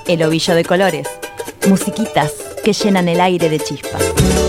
El Ovillo de Colores. Musiquitas que llenan el aire de chispas.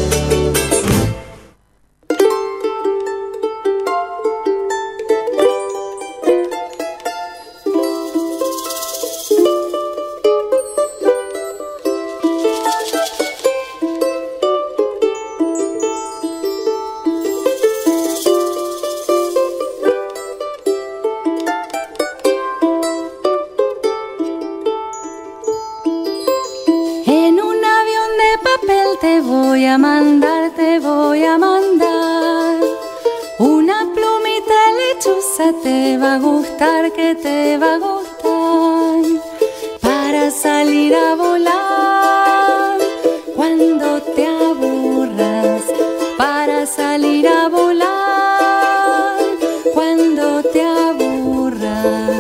Te voy a mandar una plumita lechuza, te va a gustar, que te va a gustar, para salir a volar cuando te aburras, para salir a volar cuando te aburras.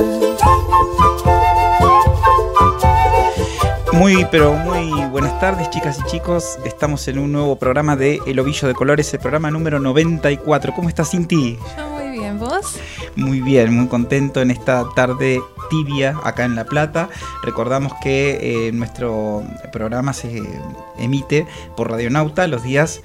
Pero muy buenas tardes, chicas y chicos. Estamos en un nuevo programa de El Ovillo de Colores, el programa número 94. ¿Cómo estás, Cinti? Yo muy bien, ¿vos? Muy bien, muy contento en esta tarde tibia acá en La Plata. Recordamos que nuestro programa se emite por Radionauta los días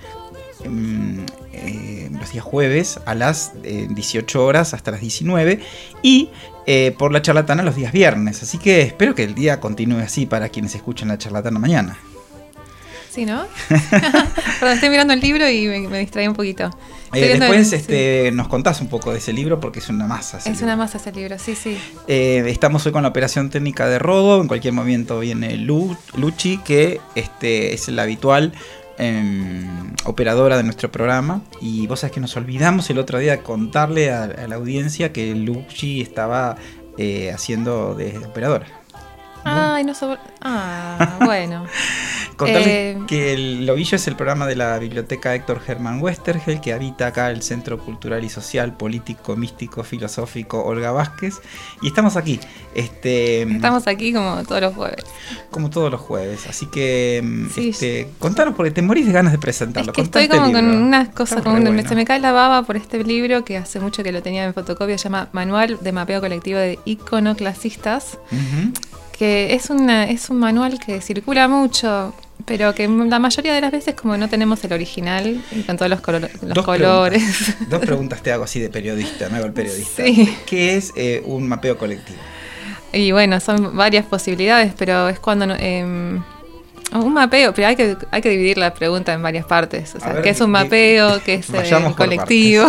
jueves a las 18 horas hasta las 19 y por La Charlatana los días viernes. Así que espero que el día continúe así para quienes escuchen La Charlatana mañana. Sí, ¿no? Perdón, estoy mirando el libro y me distraí un poquito. Después nos contás un poco de ese libro porque es una masa. Una masa ese libro, sí. Estamos hoy con la operación técnica de Rodo. En cualquier momento viene Luchi, que es la habitual operadora de nuestro programa. Y vos sabés que nos olvidamos el otro día de contarle a la audiencia que Luchi estaba haciendo de operadora. Ay, no sobre... bueno. Contarles que El Ovillo es el programa de la Biblioteca Héctor Germán Westergel, que habita acá el Centro Cultural y Social, Político, Místico, Filosófico Olga Vázquez. Y estamos aquí. Estamos aquí como todos los jueves. Como todos los jueves. Así que contanos, porque te morís de ganas de presentarlo. Es que estoy como con unas cosas, se me cae la baba por este libro que hace mucho que lo tenía en fotocopia, se llama Manual de Mapeo Colectivo de Iconoclasistas. Que es un manual que circula mucho, pero que la mayoría de las veces, como no tenemos el original y con todos los colores. Dos preguntas te hago así de periodista, me hago el periodista. Sí. ¿Qué es un mapeo colectivo? Y bueno, son varias posibilidades, pero es cuando un mapeo, pero hay que dividir la pregunta en varias partes. O sea, ¿qué es un mapeo? ¿Qué es el colectivo?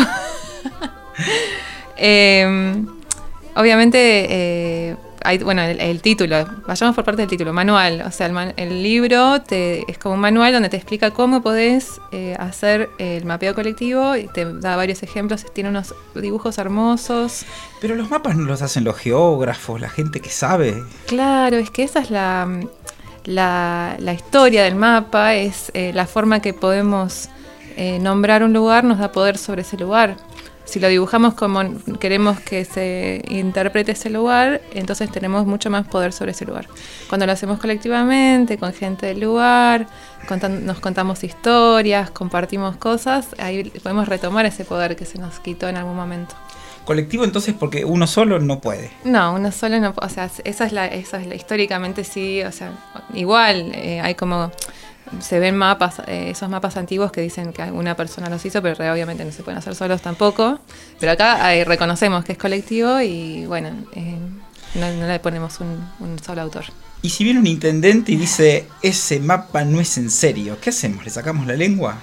Obviamente, el título, vayamos por parte del título, manual. O sea, el libro es como un manual donde te explica cómo podés hacer el mapeo colectivo y te da varios ejemplos, tiene unos dibujos hermosos. Pero los mapas no los hacen los geógrafos, la gente que sabe. Claro, es que esa es la historia del mapa, es la forma que podemos nombrar un lugar, nos da poder sobre ese lugar. Si lo dibujamos como queremos que se interprete ese lugar, entonces tenemos mucho más poder sobre ese lugar. Cuando lo hacemos colectivamente, con gente del lugar, nos contamos historias, compartimos cosas, ahí podemos retomar ese poder que se nos quitó en algún momento. Colectivo entonces porque uno solo no puede. No, uno solo no, o sea, esa es la históricamente sí, o sea, igual hay como se ven mapas, esos mapas antiguos que dicen que una persona los hizo, pero obviamente no se pueden hacer solos tampoco. Pero acá reconocemos que es colectivo y bueno, no le ponemos un solo autor. Y si viene un intendente y dice, ese mapa no es en serio, ¿qué hacemos? ¿Le sacamos la lengua?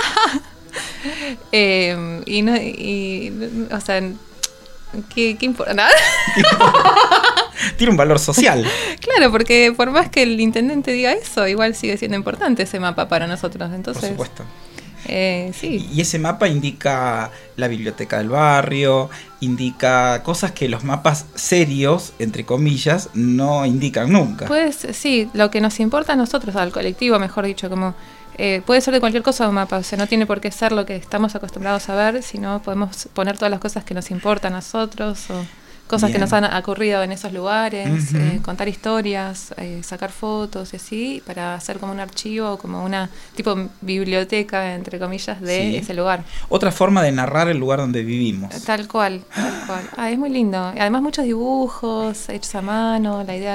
O sea, ¿qué importa? ¿Nada? Tiene un valor social. Claro, porque por más que el intendente diga eso, igual sigue siendo importante ese mapa para nosotros. Entonces, por supuesto. Sí. Y ese mapa indica la biblioteca del barrio, indica cosas que los mapas serios, entre comillas, no indican nunca. Pues sí, lo que nos importa a nosotros, al colectivo, mejor dicho, como puede ser de cualquier cosa un mapa, o sea, no tiene por qué ser lo que estamos acostumbrados a ver, sino podemos poner todas las cosas que nos importan a nosotros o cosas que nos han ocurrido en esos lugares, contar historias, sacar fotos y así, para hacer como un archivo, como una tipo biblioteca, entre comillas, de ese lugar. Otra forma de narrar el lugar donde vivimos. Tal cual. Es muy lindo. Además muchos dibujos hechos a mano, la idea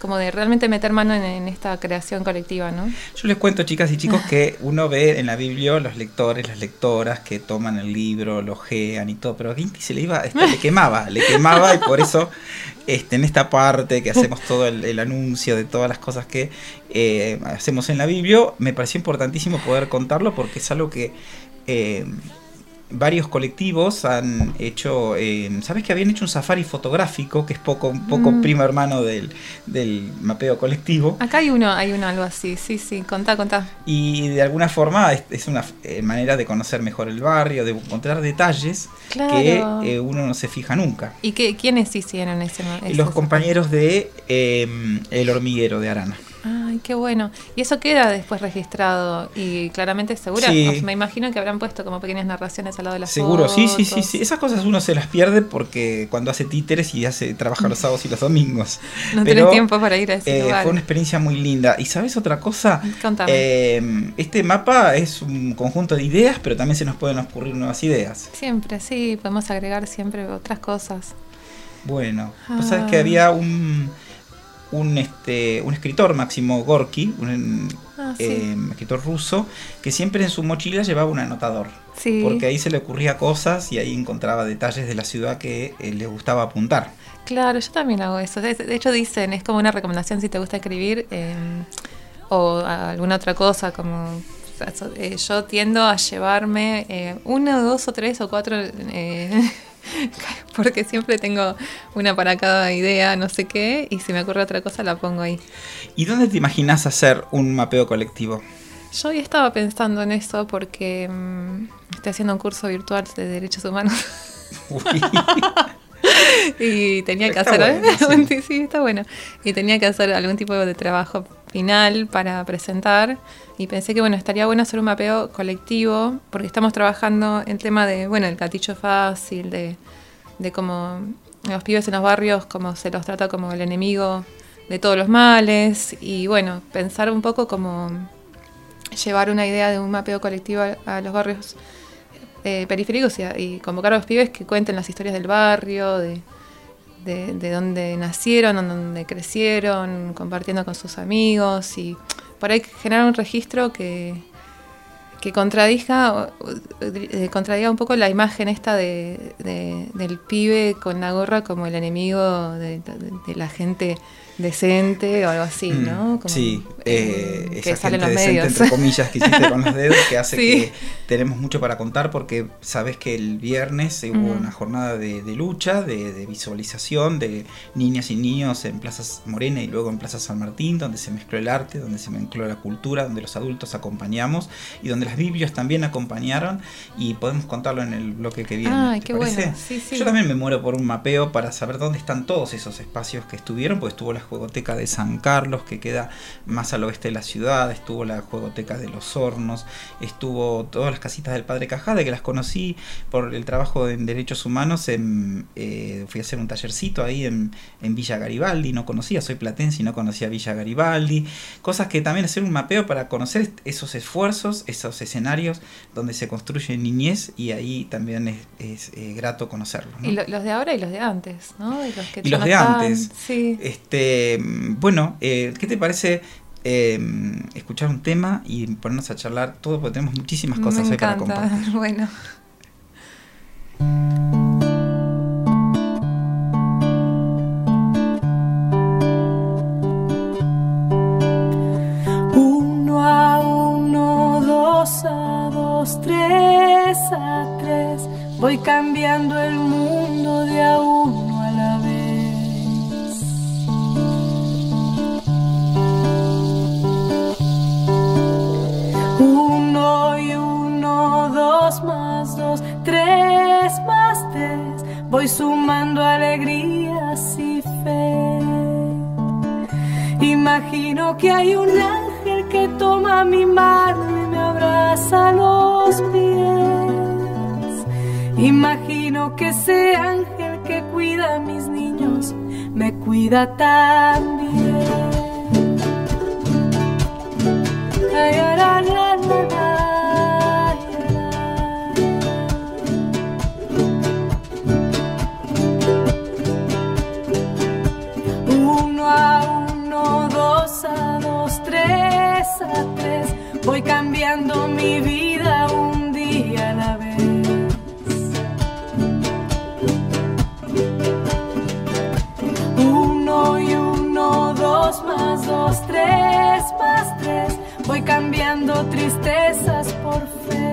como de realmente meter mano en esta creación colectiva, ¿no? Yo les cuento, chicas y chicos, que uno ve en la Biblia los lectores, las lectoras que toman el libro, lo ojean y todo, pero a Ginty se le iba, le quemaba y por eso en esta parte que hacemos todo el anuncio de todas las cosas que hacemos en la Biblia, me pareció importantísimo poder contarlo porque es algo que varios colectivos han hecho, ¿sabes que habían hecho un safari fotográfico que es un poco primo hermano del mapeo colectivo? Acá hay uno algo así, sí, contá. Y de alguna forma es una manera de conocer mejor el barrio, de encontrar detalles que uno no se fija nunca. ¿Y quiénes hicieron ese Los compañeros de El Hormiguero de Arana. Ay, qué bueno. Y eso queda después registrado y claramente segura. Sí. Me imagino que habrán puesto como pequeñas narraciones al lado de las Seguro, fotos. sí. Esas cosas uno se las pierde porque cuando hace títeres y trabaja los sábados y los domingos. No tenés tiempo para ir a ese lugar. Fue una experiencia muy linda. ¿Y sabes otra cosa? Contame. Este mapa es un conjunto de ideas, pero también se nos pueden ocurrir nuevas ideas. Siempre, sí. Podemos agregar siempre otras cosas. Bueno, vos sabés que había un escritor, Máximo Gorki, un escritor ruso, que siempre en su mochila llevaba un anotador. Sí. Porque ahí se le ocurría cosas y ahí encontraba detalles de la ciudad que le gustaba apuntar. Claro, yo también hago eso. De hecho dicen, es como una recomendación si te gusta escribir o alguna otra cosa, como yo tiendo a llevarme 1, 2 o 3 o 4 porque siempre tengo una para cada idea, no sé qué, y si me ocurre otra cosa la pongo ahí. ¿Y dónde te imaginas hacer un mapeo colectivo? Yo hoy estaba pensando en eso porque estoy haciendo un curso virtual de derechos humanos. Y tenía que hacer sí, está bueno. Y tenía que hacer algún tipo de trabajo final para presentar y pensé que estaría bueno hacer un mapeo colectivo porque estamos trabajando el tema de el gatillo fácil, de cómo los pibes en los barrios, cómo se los trata como el enemigo de todos los males y pensar un poco cómo llevar una idea de un mapeo colectivo a los barrios periféricos y convocar a los pibes que cuenten las historias del barrio, de dónde nacieron, dónde crecieron, compartiendo con sus amigos y por ahí generar un registro que contradiga un poco la imagen esta del pibe con la gorra como el enemigo de la gente decente o algo así, ¿no? Como, sí, que esa sale en gente los decente, medios. entre comillas, que hiciste con los dedos, que hace Sí. que tenemos mucho para contar porque sabes que el viernes hubo una jornada de lucha, de visualización de niñas y niños en Plaza Morena y luego en Plaza San Martín, donde se mezcló el arte, donde se mezcló la cultura, donde los adultos acompañamos y donde las Biblias también acompañaron y podemos contarlo en el bloque que viene. Ay, ¿te qué parece? bueno. Sí, sí. Yo también me muero por un mapeo para saber dónde están todos esos espacios que estuvieron, pues estuvo la Juegoteca de San Carlos, que queda más al oeste de la ciudad, estuvo la Juegoteca de Los Hornos, estuvo todas las casitas del Padre Cajade, que las conocí por el trabajo en Derechos Humanos, fui a hacer un tallercito ahí en Villa Garibaldi, no conocía, soy platense y no conocía Villa Garibaldi, cosas que también hacer un mapeo para conocer esos esfuerzos, esos escenarios donde se construye niñez y ahí también es grato conocerlos, ¿no? Y los de ahora y los de antes, ¿no? Y los de antes. Sí. Bueno, ¿qué te parece escuchar un tema y ponernos a charlar todo? Porque tenemos muchísimas cosas hoy para compartir. Bueno. Uno a uno, 2 a 2, 3 a 3, voy cambiando el mundo de a uno a la vez. Uno y uno, 2 más 2, 3 más 3, voy sumando alegrías y fe. Imagino que hay un ángel que toma mi mano y me abraza los pies. Imagino que ese ángel que cuida a mis niños me cuida también. Ay, ay, ay, ay, ay, ay. Uno a uno, a tres, voy cambiando mi vida un día a la vez. 1 y 1, 2 más 2, 3 más 3, voy cambiando tristezas por fe.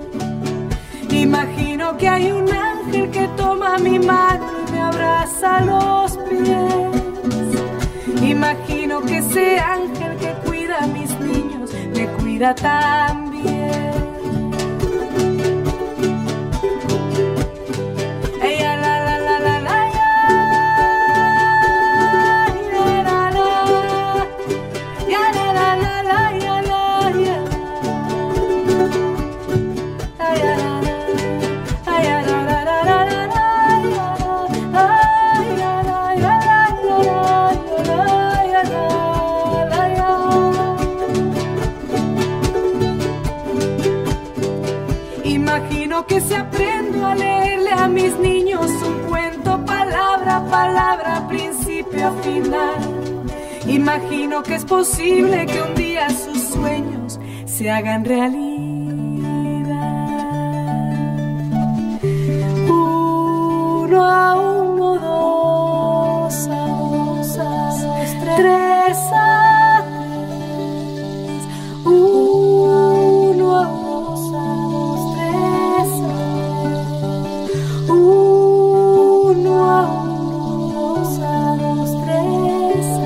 Imagino que hay un ángel que toma mi mano y me abraza los pies. Imagino que ese ángel que cuida a mis niños me cuida también. Ella la la la la la ya, la la ya la la la la ya la ya, ya la la. Imagino que si aprendo a leerle a mis niños un cuento palabra a palabra, principio a final. Imagino que es posible que un día sus sueños se hagan realidad. 1 a 1, 2 a 2, 3 a 3, 1 a 2 a 2, 3 a 3, 1 a 1, 2 a 2, 3 a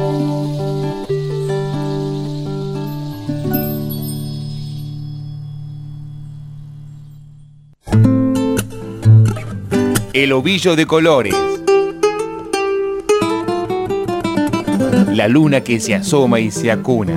3. El ovillo de colores. La luna que se asoma y se acuna.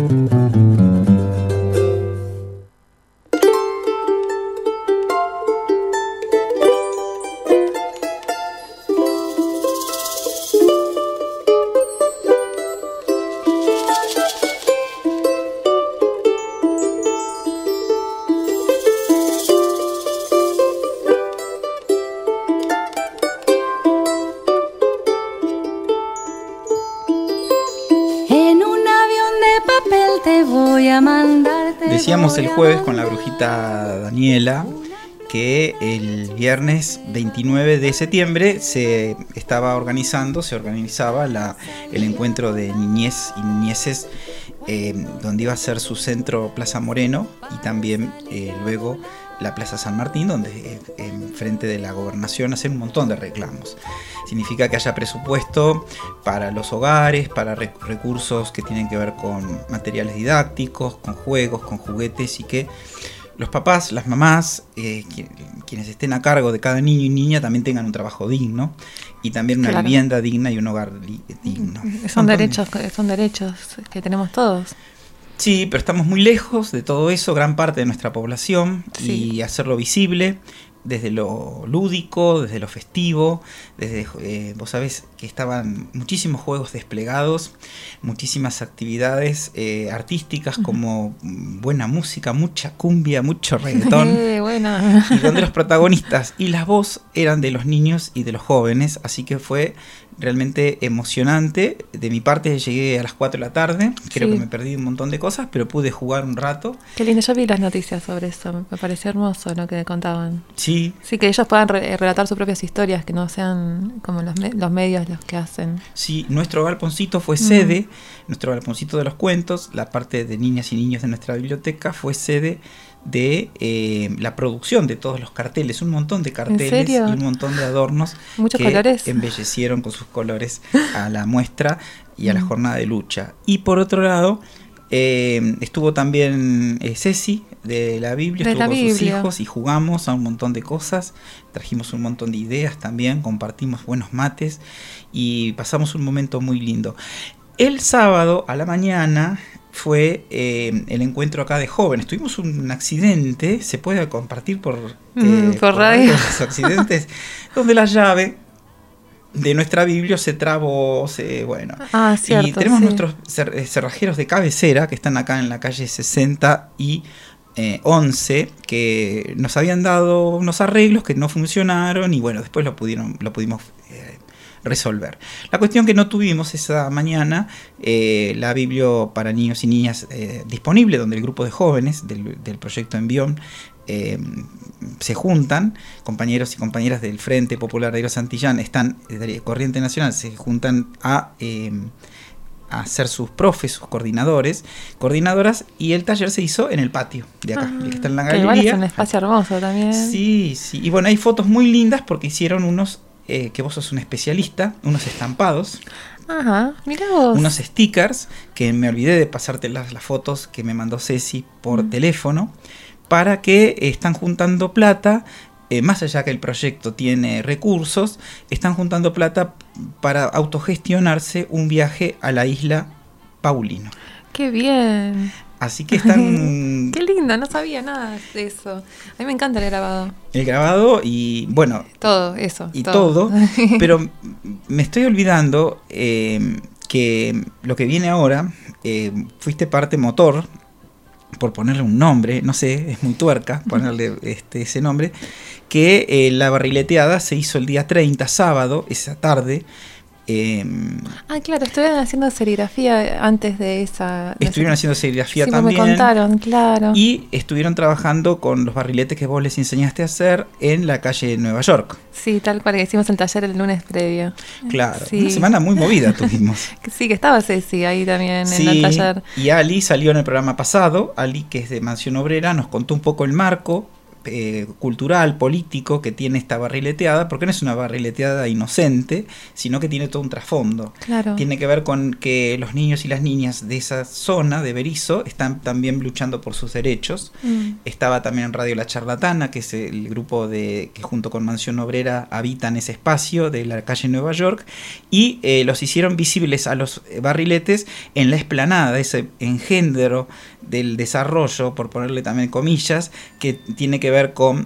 Decíamos el jueves con la brujita Daniela que el viernes 29 de septiembre se organizaba el encuentro de niñez y niñeces, donde iba a ser su centro Plaza Moreno y también luego la Plaza San Martín, donde enfrente de la gobernación hacen un montón de reclamos. Significa que haya presupuesto para los hogares, para recursos que tienen que ver con materiales didácticos, con juegos, con juguetes, y que los papás, las mamás, quienes estén a cargo de cada niño y niña también tengan un trabajo digno y también una vivienda digna y un hogar digno. Son derechos que tenemos todos. Sí, pero estamos muy lejos de todo eso, gran parte de nuestra población, sí. Y hacerlo visible desde lo lúdico, desde lo festivo, vos sabés que estaban muchísimos juegos desplegados, muchísimas actividades artísticas, como buena música, mucha cumbia, mucho reggaetón, buena. Y donde los protagonistas y la voz eran de los niños y de los jóvenes, así que fue realmente emocionante. De mi parte llegué a las 4 de la tarde, creo que me perdí un montón de cosas, pero pude jugar un rato. Qué lindo, yo vi las noticias sobre eso, me pareció hermoso lo que contaban. Sí, que ellos puedan relatar sus propias historias, que no sean como los medios los que hacen. Sí, nuestro galponcito fue sede, nuestro galponcito de los cuentos, la parte de niñas y niños de nuestra biblioteca fue sede de la producción de todos los carteles, un montón de carteles y un montón de adornos. Muchos que colores embellecieron con sus colores a la muestra y a la jornada de lucha. Y por otro lado estuvo también Ceci de la Biblia, estuvo con sus hijos y jugamos a un montón de cosas, trajimos un montón de ideas también, compartimos buenos mates y pasamos un momento muy lindo. El sábado a la mañana fue el encuentro acá de jóvenes. Tuvimos un accidente, se puede compartir por radio los accidentes, donde la llave de nuestra Biblia se trabó, cierto, y tenemos nuestros cerrajeros de cabecera que están acá en la calle 60 y 11, que nos habían dado unos arreglos que no funcionaron y bueno, después lo pudimos resolver. La cuestión que no tuvimos esa mañana la biblio para niños y niñas disponible, donde el grupo de jóvenes del proyecto Envión se juntan, compañeros y compañeras del Frente Popular de Santillán, están de Corriente Nacional, se juntan a ser sus profes, sus coordinadoras, y el taller se hizo en el patio de acá, que está en la galería. Igual es un espacio hermoso también. Sí, y bueno, hay fotos muy lindas porque hicieron unos, que vos sos un especialista, unos estampados. Ajá, mirá vos. Unos stickers, que me olvidé de pasarte las fotos que me mandó Ceci por teléfono, para que están juntando plata. Más allá que el proyecto tiene recursos, están juntando plata para autogestionarse un viaje a la isla Paulino. ¡Qué bien! Así que están... ¡Qué lindo! No sabía nada de eso. A mí me encanta el grabado. El grabado y, bueno... Todo eso. Y todo, pero me estoy olvidando que lo que viene ahora, fuiste parte motor, por ponerle un nombre, no sé, es muy tuerca ponerle ese nombre, que la barrileteada se hizo el día 30, sábado, esa tarde. Claro, estuvieron haciendo serigrafía antes de esa... Estuvieron haciendo serigrafía sí, también. Me contaron, claro. Y estuvieron trabajando con los barriletes que vos les enseñaste a hacer en la calle Nueva York. Sí, tal cual, que hicimos el taller el lunes previo. Claro, sí. Una semana muy movida tuvimos. Sí, que estaba Ceci ahí también sí, en el taller. Y Ali salió en el programa pasado, Ali, que es de Mansión Obrera, nos contó un poco el marco cultural, político que tiene esta barrileteada, porque no es una barrileteada inocente, sino que tiene todo un trasfondo. Claro. Tiene que ver con que los niños y las niñas de esa zona de Berisso están también luchando por sus derechos. Estaba también en Radio La Charlatana, que es el grupo que junto con Mansión Obrera habitan ese espacio de la calle Nueva York, y los hicieron visibles a los barriletes en la explanada, ese engendro del desarrollo, por ponerle también comillas, que tiene que ver con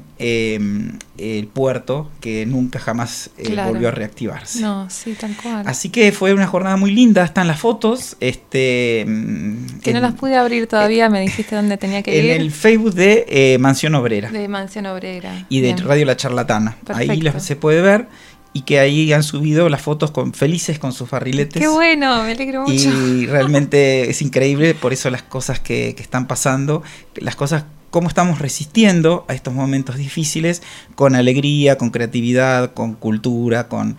el puerto, que nunca jamás claro. volvió a reactivarse. No, sí, tal cual. Así que fue una jornada muy linda, están las fotos. Que no las pude abrir todavía, me dijiste dónde tenía que ir. En el Facebook de Mansión Obrera. De Mansión Obrera. Y de Bien. Radio La Charlatana. Perfecto. Ahí se puede ver. Y que ahí han subido las fotos felices con sus barriletes. ¡Qué bueno! Me alegro mucho. Y realmente es increíble, por eso las cosas que están pasando, las cosas, cómo estamos resistiendo a estos momentos difíciles, con alegría, con creatividad, con cultura, con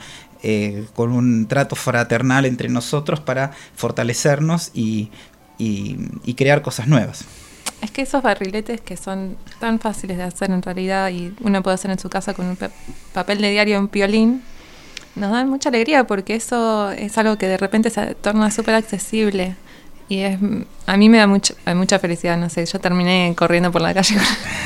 un trato fraternal entre nosotros para fortalecernos y crear cosas nuevas. Es que esos barriletes que son tan fáciles de hacer en realidad y uno puede hacer en su casa con un papel de diario en piolín, nos dan mucha alegría porque eso es algo que de repente se torna súper accesible y a mí me da mucha felicidad, no sé, yo terminé corriendo por la calle.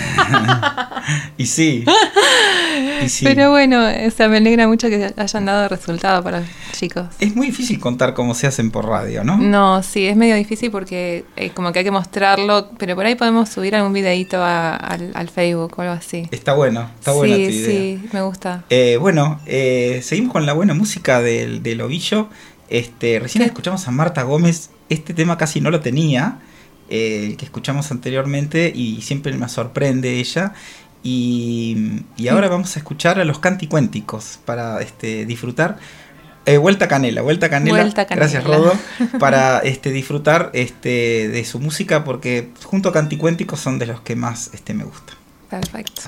Y sí. Pero bueno, me alegra mucho que hayan dado resultado para los chicos. Es muy difícil contar cómo se hacen por radio, ¿no? No, sí, es medio difícil porque como que hay que mostrarlo, pero por ahí podemos subir algún videíto al Facebook o algo así. Está buena tu idea. Sí, me gusta. Seguimos con la buena música del Ovillo. Recién escuchamos a Marta Gómez. Este tema casi no lo tenía, el que escuchamos anteriormente, y siempre me sorprende ella. Y ahora vamos a escuchar a los Canticuénticos para disfrutar. Vuelta Canela. Gracias, Rodo, para disfrutar de su música, porque junto a Canticuénticos son de los que más me gustan. Perfecto.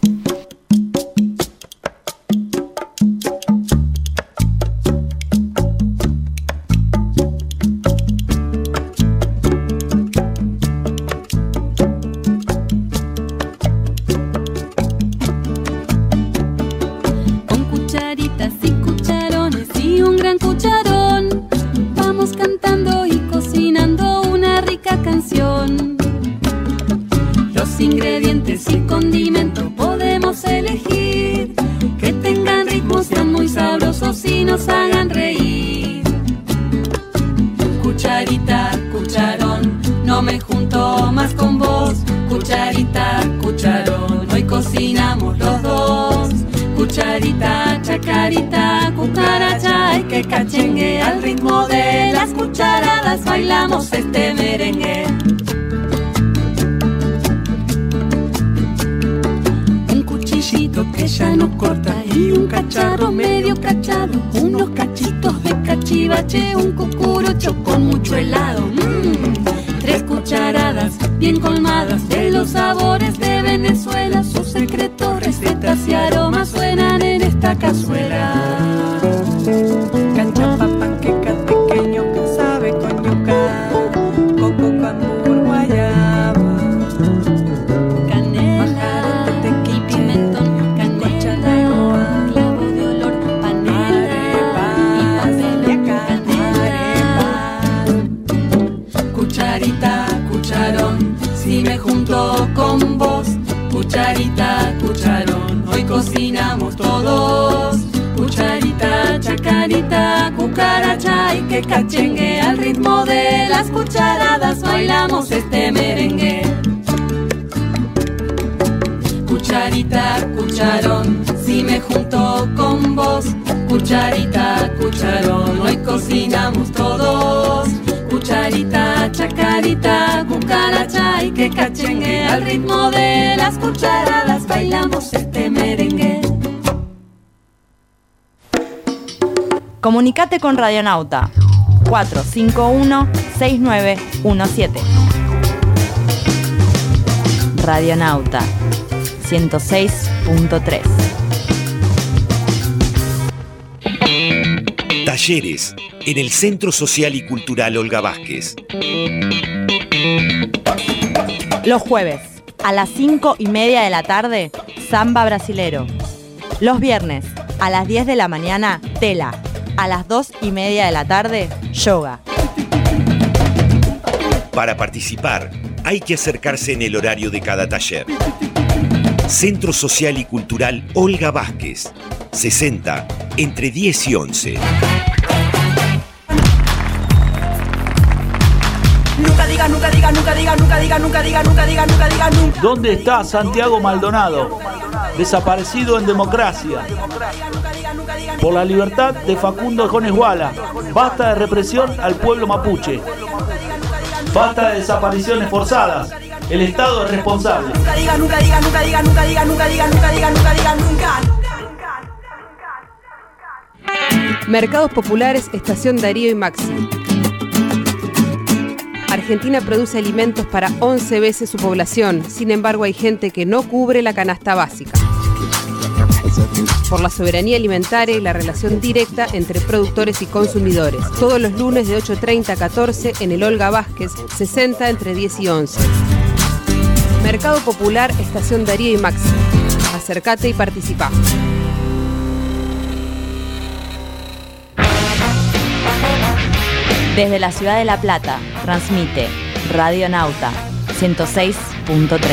Ingredientes y condimentos podemos elegir que tengan ritmos, sean muy sabrosos y nos hagan reír. Cucharita, cucharón, no me junto más con vos. Cucharita, cucharón, hoy cocinamos los dos. Cucharita, chacarita, cucaracha, hay que cachengue al ritmo de las cucharadas bailamos este merengue. palito que ya no corta y un cacharro medio cachado, unos cachitos de cachivache, un cucurucho con mucho helado. 3 cucharadas bien colmadas de los sabores de Venezuela, sus secretos, recetas y aromas suenan en esta cazuela. Cachapa, panqueca pequeño que sabe con yuca, coco, cambur, guayaba, canela, manteca y pimentón, canela, clavo de olor, panela, arepas, canela, cucharita, cucharón, si me junto con vos, cucharita, cucharón, hoy cocinamos todos. Cucharita, chacarita, cucaracha y que cachengue, al ritmo de las cucharadas bailamos este merengue. Cucharita, cucharón, si me junto con vos, cucharita, cucharón, hoy cocinamos todos. Cucharita, chacarita, cucaracha y que cachengue, al ritmo de las cucharadas bailamos este merengue. Comunicate con Radionauta 451-6917. Radionauta 106.3. Talleres en el Centro Social y Cultural Olga Vázquez. Los jueves, a las 5:30 de la tarde, samba brasilero. Los viernes, a las 10 de la mañana, tela. A las 2:30 de la tarde, yoga. Para participar, hay que acercarse en el horario de cada taller. Centro Social y Cultural Olga Vázquez, 60, entre 10 y 11. Nunca diga, nunca diga, nunca diga, nunca diga, nunca diga, nunca diga, nunca diga, nunca. ¿Dónde está Santiago Maldonado? Desaparecido en democracia. Por la libertad de Facundo Jones Wala. Basta de represión al pueblo mapuche. Basta de desapariciones forzadas. El Estado es responsable. Nunca diga, nunca diga, nunca diga, nunca diga, nunca diga, nunca diga, nunca diga, nunca. Mercados Populares, Estación Darío y Maxi. Argentina produce alimentos para 11 veces su población. Sin embargo, hay gente que no cubre la canasta básica. Por la soberanía alimentaria y la relación directa entre productores y consumidores. Todos los lunes de 8:30 a 14 en el Olga Vázquez, 60 entre 10 y 11. Mercado Popular, Estación Darío y Maxi. Acércate y participa. Desde la ciudad de La Plata, transmite Radionauta 106.3.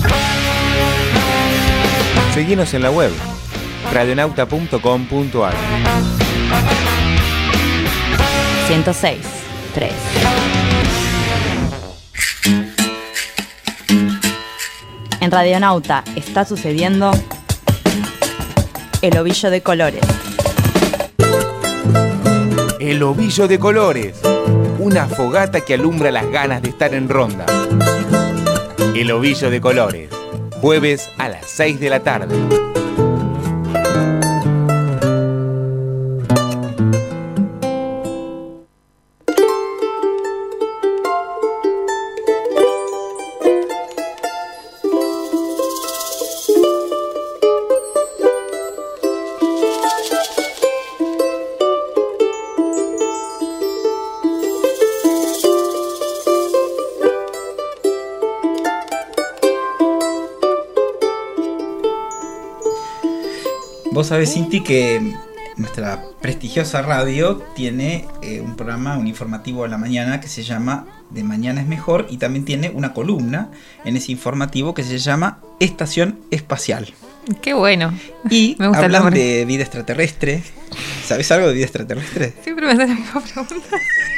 Seguinos en la web radionauta.com.ar. 106.3. En Radionauta está sucediendo el ovillo de colores. El ovillo de colores. Una fogata que alumbra las ganas de estar en ronda. El ovillo de colores. Jueves a las 6 de la tarde. Vos sabés, Cinti, que nuestra prestigiosa radio tiene un programa, un informativo a la mañana que se llama De Mañana es Mejor, y también tiene una columna en ese informativo que se llama Estación Espacial. Qué bueno. Y me gusta hablan de vida extraterrestre. ¿Sabés algo de vida extraterrestre? Siempre me hacen la misma pregunta.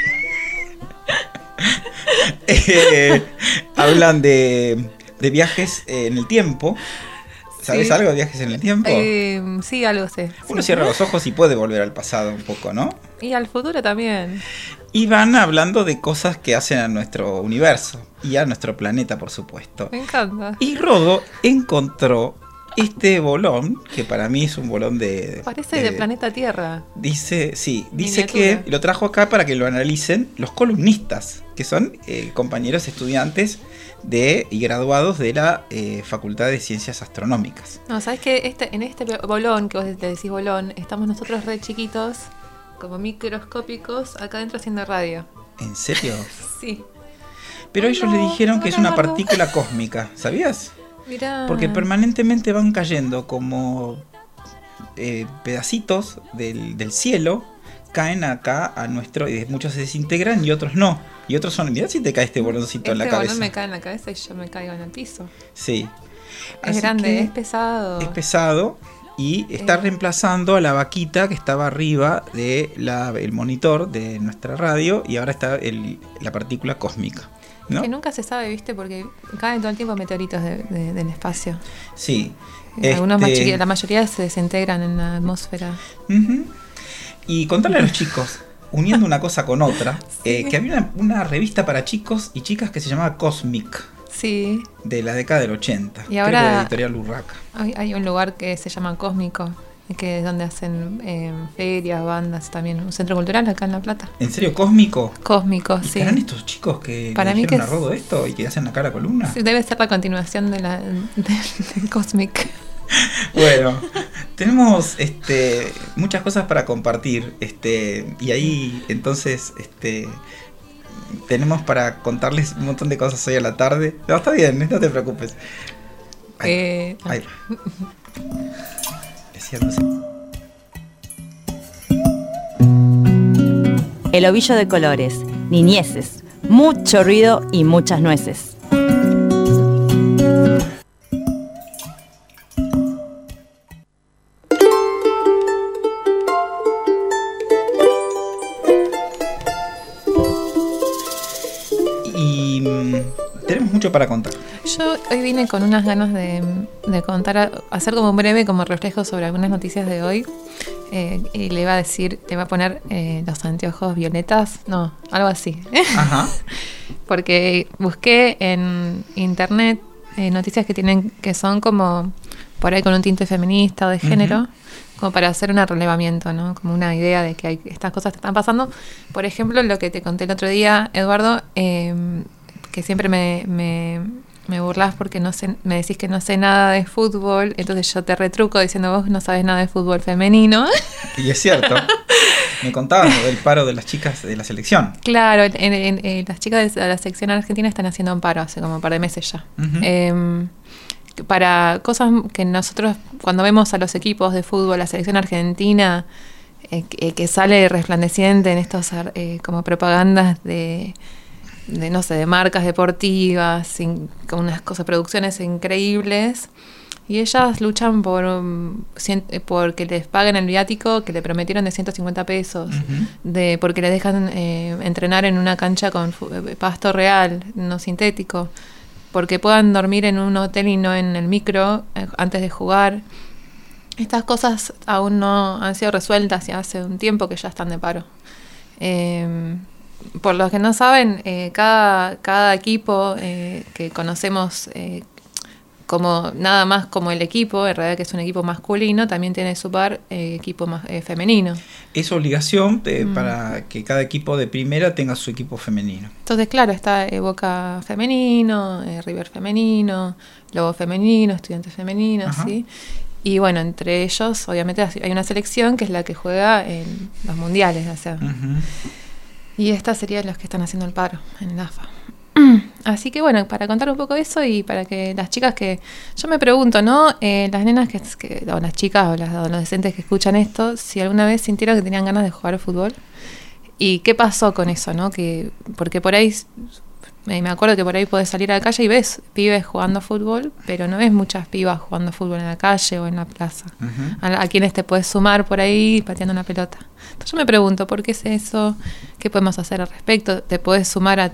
Hablan de viajes en el tiempo. ¿Sabes Sí. algo de viajes en el tiempo? Sí, algo sé. Uno cierra los ojos y puede volver al pasado un poco, ¿no? Y al futuro también. Y van hablando de cosas que hacen a nuestro universo y a nuestro planeta, por supuesto. Me encanta. Y Rodo encontró Este bolón, que para mí es un bolón de... Parece de planeta Tierra. Dice Miniatura. que lo trajo acá para que lo analicen los columnistas, que son compañeros estudiantes y graduados de la Facultad de Ciencias Astronómicas. No, ¿sabes qué? En este bolón, que vos te decís bolón, estamos nosotros re chiquitos, como microscópicos, acá adentro haciendo radio. ¿En serio? Sí. Pero ellos le dijeron que es una partícula cósmica, ¿sabías? Mirá. Porque permanentemente van cayendo como pedacitos del cielo, caen acá a nuestro, y muchos se desintegran y otros no. Y otros son, mirá si te cae este boloncito en la cabeza. Este bolón me cae en la cabeza y yo me caigo en el piso. Sí. Es Así grande, que es pesado. es pesado y está reemplazando a la vaquita que estaba arriba del monitor de nuestra radio, y ahora está la partícula cósmica, ¿no? Que nunca se sabe, ¿viste? Porque caen todo el tiempo meteoritos del espacio. Sí. Algunos la mayoría se desintegran en la atmósfera. Uh-huh. Y contarle a los chicos, uniendo una cosa con otra, que había una revista para chicos y chicas que se llamaba Cosmic. Sí. De la década del 80. Y ahora creo que de Editorial Urraca. Hay un lugar que se llama Cósmico, que es donde hacen ferias, bandas también. Un centro cultural acá en La Plata. ¿En serio? ¿Cósmico? Cósmico, ¿Y sí. ¿Estarán estos chicos que Para le mí dijeron que a Rodo esto y que hacen acá la columna? Sí, debe ser la continuación del Cosmic. Bueno, tenemos muchas cosas para compartir, y ahí entonces tenemos para contarles un montón de cosas hoy a la tarde. No, está bien, no te preocupes. Ahí va. Decía, no sé. El ovillo de colores, niñeces, mucho ruido y muchas nueces. Tenemos mucho para contar. Yo hoy vine con unas ganas de contar, hacer como un breve como reflejo sobre algunas noticias de hoy. Y le iba a poner los anteojos violetas, no, algo así. Ajá. Porque busqué en internet noticias que son como por ahí con un tinte feminista o de género, como para hacer un relevamiento, ¿no? Como una idea de que estas cosas te están pasando. Por ejemplo, lo que te conté el otro día, Eduardo, que siempre me burlás porque me decís que no sé nada de fútbol, entonces yo te retruco diciendo vos no sabes nada de fútbol femenino. Y es cierto. Me contabas del paro de las chicas de la selección. Claro, las chicas de la selección argentina están haciendo un paro hace como un par de meses ya. Uh-huh. Para cosas que nosotros, cuando vemos a los equipos de fútbol, la selección argentina, que sale resplandeciente en estos como propagandas de no sé, de marcas deportivas, con unas producciones increíbles, y ellas luchan por que les paguen el viático que le prometieron de 150 pesos, uh-huh. Porque les dejan entrenar en una cancha con pasto real, no sintético, porque puedan dormir en un hotel y no en el micro antes de jugar. Estas cosas aún no han sido resueltas y hace un tiempo que ya están de paro. Por los que no saben, cada equipo que conocemos como nada más como el equipo, en realidad que es un equipo masculino, también tiene su par equipo femenino. Es obligación para que cada equipo de primera tenga su equipo femenino. Entonces, claro, está Boca femenino, River femenino, Lobo femenino, Estudiantes femeninos, ajá. ¿Sí? Y bueno, entre ellos, obviamente, hay una selección que es la que juega en los mundiales, o sea. Uh-huh. Y estas serían los que están haciendo el paro en el AFA. Así que bueno, para contar un poco eso y para que las chicas que... Yo me pregunto, ¿no? Las nenas o las chicas o las adolescentes que escuchan esto, si alguna vez sintieron que tenían ganas de jugar al fútbol. ¿Y qué pasó con eso, no? Porque por ahí... Me acuerdo que por ahí podés salir a la calle y ves pibes jugando fútbol, pero no ves muchas pibas jugando fútbol en la calle o en la plaza. Uh-huh. A quienes te puedes sumar por ahí pateando una pelota. Entonces yo me pregunto, ¿por qué es eso? ¿Qué podemos hacer al respecto? ¿Te puedes sumar a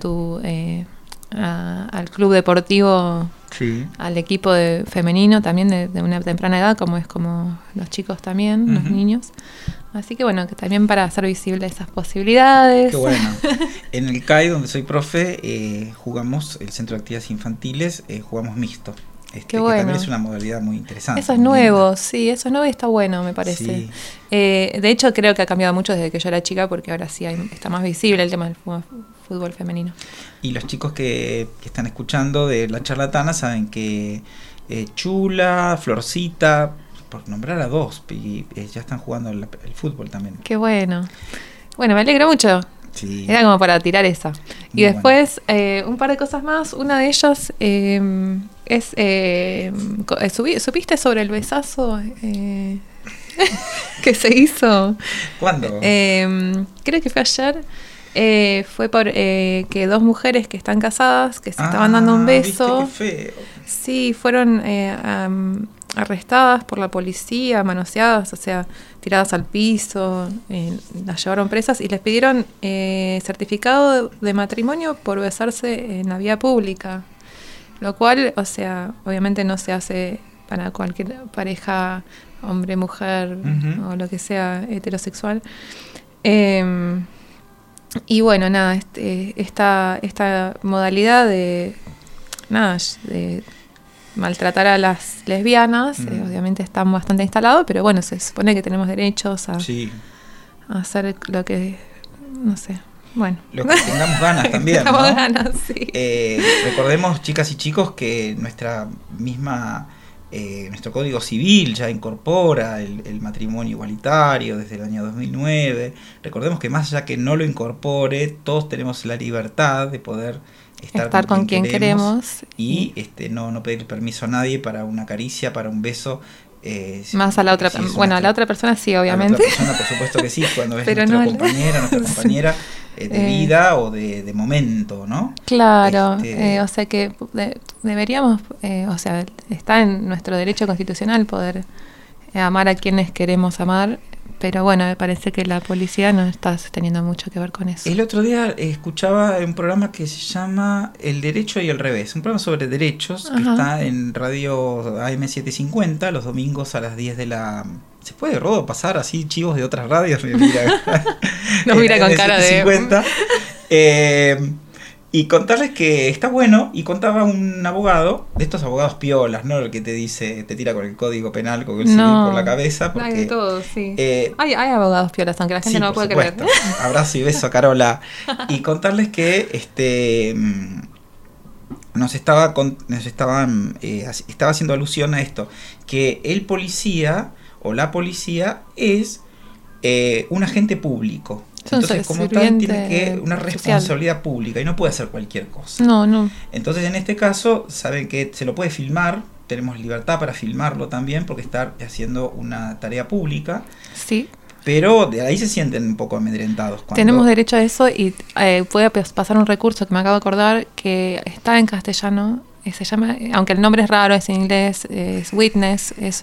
al club deportivo, sí, al equipo femenino también de una temprana edad, como es como los chicos también, uh-huh, los niños? Así que bueno, que también para hacer visible esas posibilidades. Qué bueno. En el CAI, donde soy profe, jugamos, el Centro de Actividades Infantiles, jugamos mixto. Qué bueno. Que también es una modalidad muy interesante. Eso es nuevo, sí, eso es nuevo y está bueno, me parece. Sí. De hecho, creo que ha cambiado mucho desde que yo era chica, porque ahora sí está más visible el tema del fútbol femenino. Y los chicos que están escuchando de La Charlatana saben que Chula, Florcita, por nombrar a dos, y ya están jugando el fútbol también. Qué bueno. Bueno, me alegro mucho. Sí. Era como para tirar esa. Y Muy después, un par de cosas más. Una de ellas es... ¿Supiste sobre el besazo que se hizo? ¿Cuándo? Creo que fue ayer. Fue por que dos mujeres que están casadas, que se estaban dando un beso. ¿Viste qué feo? Sí, fueron arrestadas por la policía, manoseadas, o sea, tiradas al piso, las llevaron presas y les pidieron certificado de matrimonio por besarse en la vía pública, lo cual, o sea, obviamente no se hace para cualquier pareja, hombre, mujer, o lo que sea, heterosexual. Y bueno, nada, esta modalidad de maltratar a las lesbianas, obviamente están bastante instalados, pero bueno, se supone que tenemos derechos a hacer lo que, no sé, bueno. Lo que tengamos ganas también, ¿no? Tengamos ganas, sí. Recordemos, chicas y chicos, que nuestro Código Civil ya incorpora el matrimonio igualitario desde el año 2009. Recordemos que más allá que no lo incorpore, todos tenemos la libertad de poder estar con quien queremos y no pedir permiso a nadie para una caricia, para un beso. Más a la otra, a la otra persona sí, obviamente. A la otra persona, por supuesto que sí, cuando es pero nuestra no compañera de vida o de momento, ¿no? Claro, o sea que deberíamos, o sea, está en nuestro derecho constitucional poder amar a quienes queremos amar, pero bueno, me parece que la policía no está teniendo mucho que ver con eso. El otro día escuchaba un programa que se llama El Derecho y el Revés, un programa sobre derechos que está en radio AM750 los domingos a las 10 de la... ¿Se puede, Rodo, pasar así chivos de otras radios? Nos mira con cara de... Y contarles que está bueno, y contaba un abogado, de estos abogados piolas, ¿no? El que te dice, te tira con el código penal, con el civil por la cabeza. Porque, hay de todo, sí. Hay abogados piolas, aunque la gente no lo puede creer. Abrazo y beso a Carola. Y contarles que estaba haciendo alusión a esto, que el policía o la policía es un agente público. Entonces, como tal, tiene una responsabilidad pública y no puede hacer cualquier cosa. No. Entonces, en este caso, saben que se lo puede filmar, tenemos libertad para filmarlo también, porque está haciendo una tarea pública. Sí. Pero de ahí se sienten un poco amedrentados. Tenemos derecho a eso y puede pasar un recurso que me acabo de acordar, que está en castellano, se llama, aunque el nombre es raro, es en inglés, es Witness, es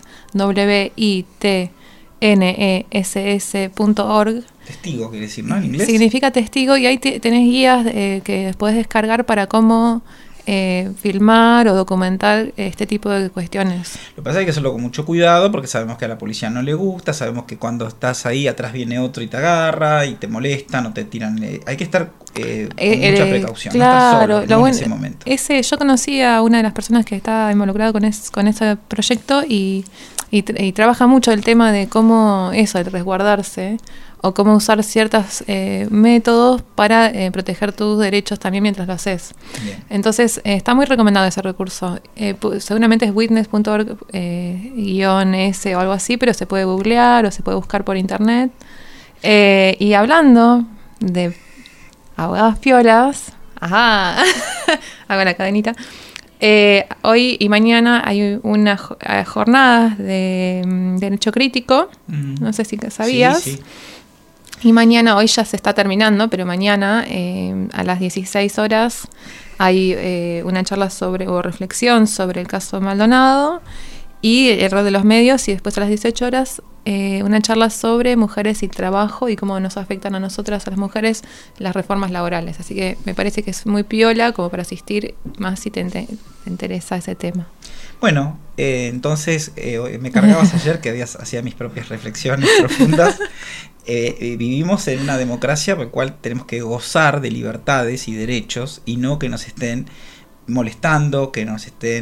WITNESS.org. Testigo quiere decir, ¿no? En inglés. Significa testigo, y ahí tenés guías que podés descargar para cómo filmar o documentar este tipo de cuestiones. Lo que pasa es que hay que hacerlo con mucho cuidado, porque sabemos que a la policía no le gusta, sabemos que cuando estás ahí atrás viene otro y te agarra y te molestan o te tiran. Hay que estar con mucha precaución. Claro, no estás solo en ese momento. Yo conocí a una de las personas que está involucrada con ese proyecto y trabaja mucho el tema de cómo eso, el resguardarse, o cómo usar ciertos métodos para proteger tus derechos también mientras lo haces. Bien. Entonces, está muy recomendado ese recurso. Seguramente es witness.org -s o algo así, pero se puede googlear o se puede buscar por internet. Y hablando de abogadas piolas, hago la cadenita. Hoy y mañana hay unas jornadas de derecho crítico, no sé si sabías. Sí. Y mañana, hoy ya se está terminando, pero mañana a las 16 horas hay una charla o reflexión sobre el caso Maldonado y el rol de los medios, y después a las 18 horas una charla sobre mujeres y trabajo y cómo nos afectan a nosotras, a las mujeres, las reformas laborales. Así que me parece que es muy piola como para asistir, más si te interesa ese tema. Bueno, entonces me cargabas ayer que hacía mis propias reflexiones profundas. Vivimos en una democracia por la cual tenemos que gozar de libertades y derechos y no que nos estén molestando, que nos estén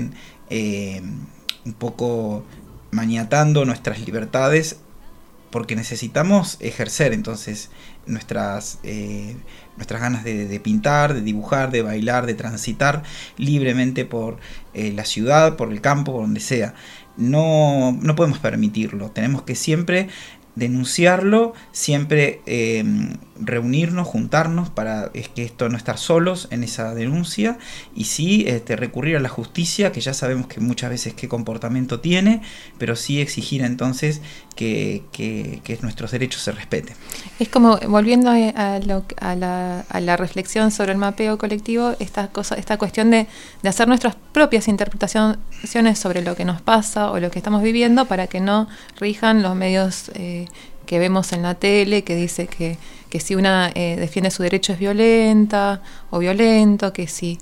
un poco maniatando nuestras libertades, porque necesitamos ejercer entonces nuestras ganas de pintar, de dibujar, de bailar, de transitar libremente por la ciudad, por el campo, por donde sea. No podemos permitirlo, tenemos que siempre denunciarlo, siempre reunirnos, juntarnos para que esto no estar solos en esa denuncia, y sí recurrir a la justicia, que ya sabemos que muchas veces qué comportamiento tiene, pero sí exigir entonces que nuestros derechos se respeten. Es como, volviendo a la reflexión sobre el mapeo colectivo, esta cuestión de hacer nuestras propias interpretaciones sobre lo que nos pasa o lo que estamos viviendo, para que no rijan los medios que vemos en la tele, que dice que si una defiende su derecho es violenta o violento, que si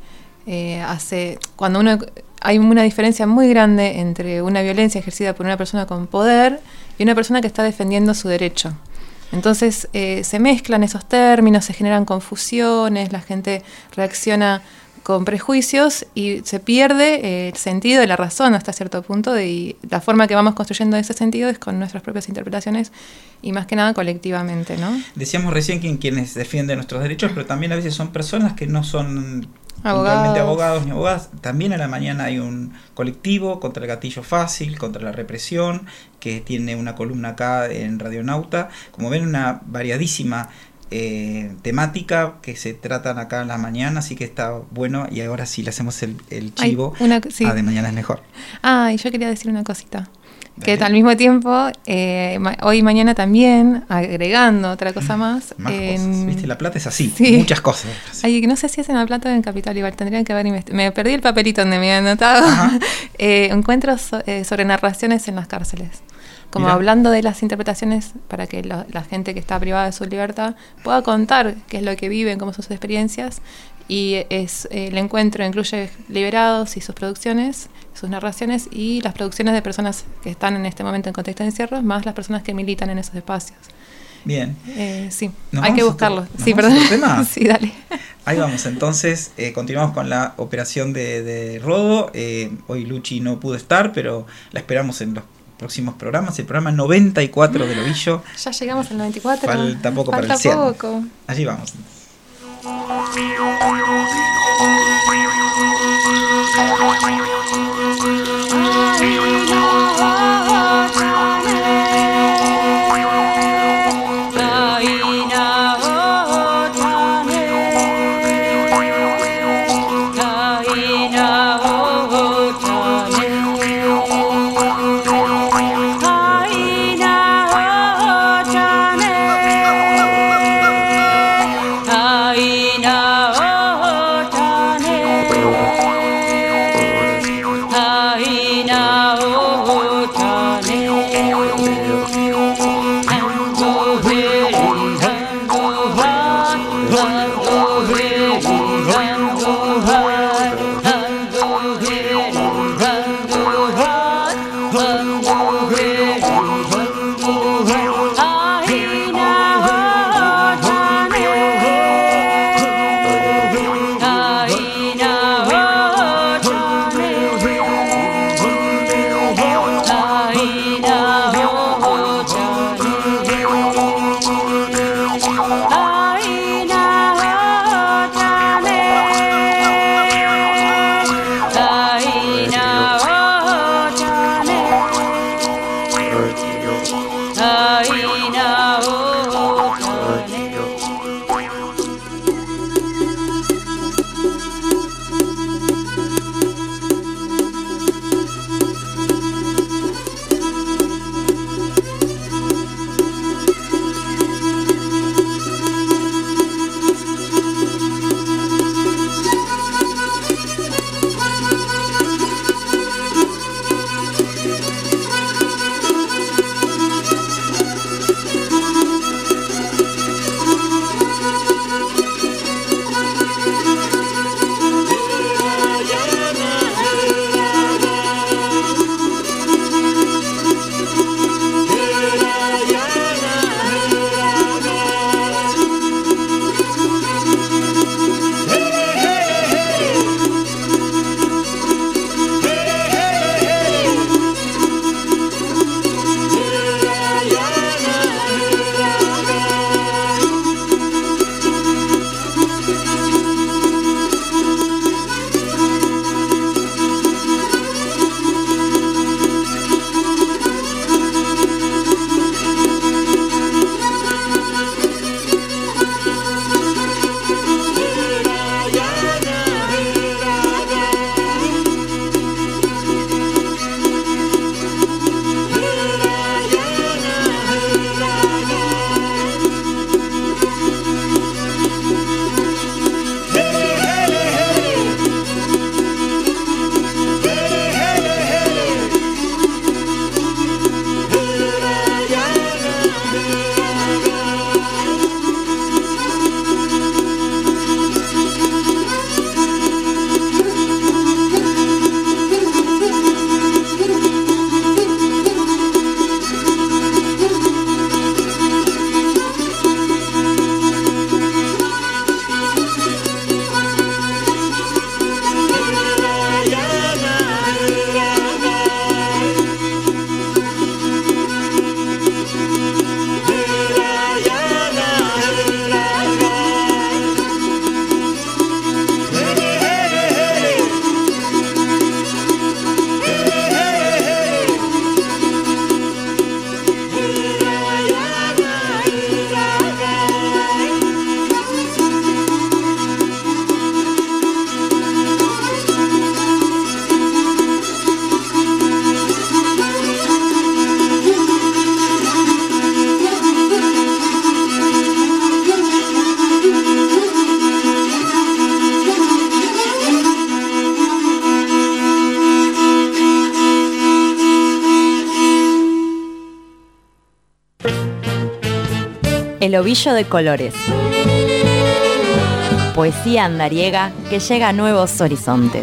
hay una diferencia muy grande entre una violencia ejercida por una persona con poder y una persona que está defendiendo su derecho. Entonces se mezclan esos términos, se generan confusiones, la gente reacciona con prejuicios y se pierde el sentido de la razón hasta cierto punto, y la forma que vamos construyendo ese sentido es con nuestras propias interpretaciones y más que nada colectivamente, ¿no? Decíamos recién que quienes defienden nuestros derechos, pero también a veces son personas que no son puntualmente abogados ni abogadas. También a la mañana hay un colectivo contra el gatillo fácil, contra la represión, que tiene una columna acá en Radionauta. Como ven, una variadísima temática que se tratan acá en la mañana, así que está bueno. Y ahora sí le hacemos el chivo. Sí. De mañana es mejor. Y yo quería decir una cosita. Dale. Que al mismo tiempo, hoy y mañana también, agregando otra cosa más. Cosas. ¿Viste? La Plata es así, sí. Muchas cosas. No sé si es en La Plata o en Capital, igual tendrían que haber me perdí el papelito donde me había anotado. Encuentros sobre narraciones en las cárceles. Como Mirá. Hablando de las interpretaciones, para que la gente que está privada de su libertad pueda contar qué es lo que viven, cómo son sus experiencias. Y el encuentro incluye liberados y sus producciones, sus narraciones, y las producciones de personas que están en este momento en contexto de encierro, más las personas que militan en esos espacios. Bien. Sí, hay que buscarlo. Sí, perdón. Tema? Sí, dale. Ahí vamos, entonces continuamos con la operación de Rodo. Hoy Luchi no pudo estar, pero la esperamos en los próximos programas. El programa 94 del Ovillo. Ya llegamos al 94. Falta poco para el cierre. Allí vamos. El ovillo de colores. Poesía andariega que llega a nuevos horizontes.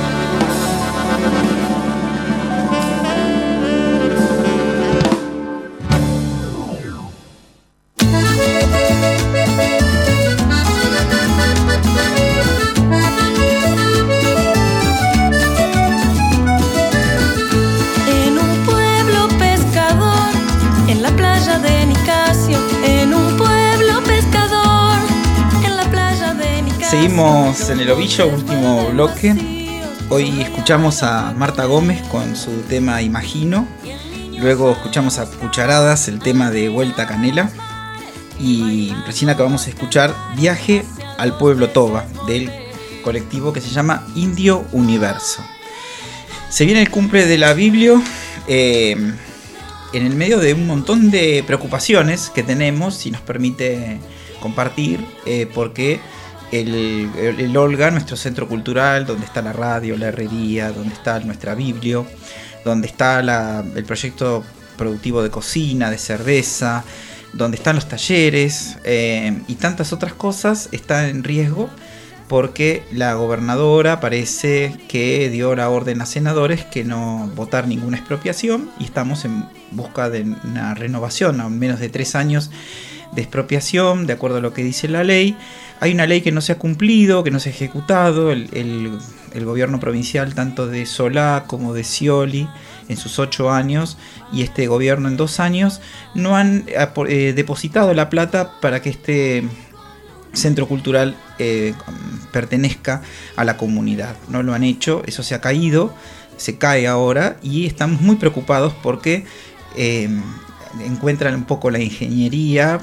Seguimos en el ovillo, último bloque. Hoy escuchamos a Marta Gómez con su tema Imagino. Luego escuchamos a Cucharadas, el tema de Vuelta a Canela. Y recién acabamos de escuchar Viaje al Pueblo Toba, del colectivo que se llama Indio Universo. Se viene el cumple de la Biblio en el medio de un montón de preocupaciones que tenemos, si nos permite compartir, porque el Olga, nuestro centro cultural, donde está la radio, la herrería, donde está nuestra biblio, donde está el proyecto productivo de cocina, de cerveza, donde están los talleres y tantas otras cosas, está en riesgo porque la gobernadora parece que dio la orden a senadores que no votar ninguna expropiación, y estamos en busca de una renovación a menos de 3 años de expropiación, de acuerdo a lo que dice la ley. Hay una ley que no se ha cumplido, que no se ha ejecutado. El gobierno provincial, tanto de Solá como de Scioli, en sus 8 años, y este gobierno en 2 años, no han depositado la plata para que este centro cultural pertenezca a la comunidad. No lo han hecho, eso se ha caído, se cae ahora, y estamos muy preocupados porque encuentran un poco la ingeniería